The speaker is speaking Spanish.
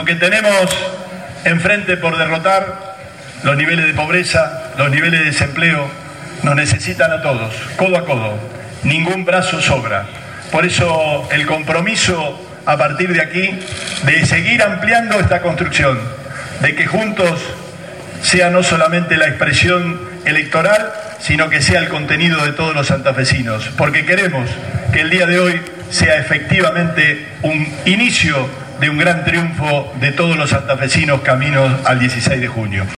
Lo que tenemos enfrente por derrotar, los niveles de pobreza, los niveles de desempleo, nos necesitan a todos, codo a codo. Ningún brazo sobra. Por eso el compromiso a partir de aquí de seguir ampliando esta construcción, de que juntos sea no solamente la expresión electoral, sino que sea el contenido de todos los santafesinos, porque queremos que el día de hoy sea efectivamente un inicio de un gran triunfo de todos los santafesinos caminos al 16 de junio.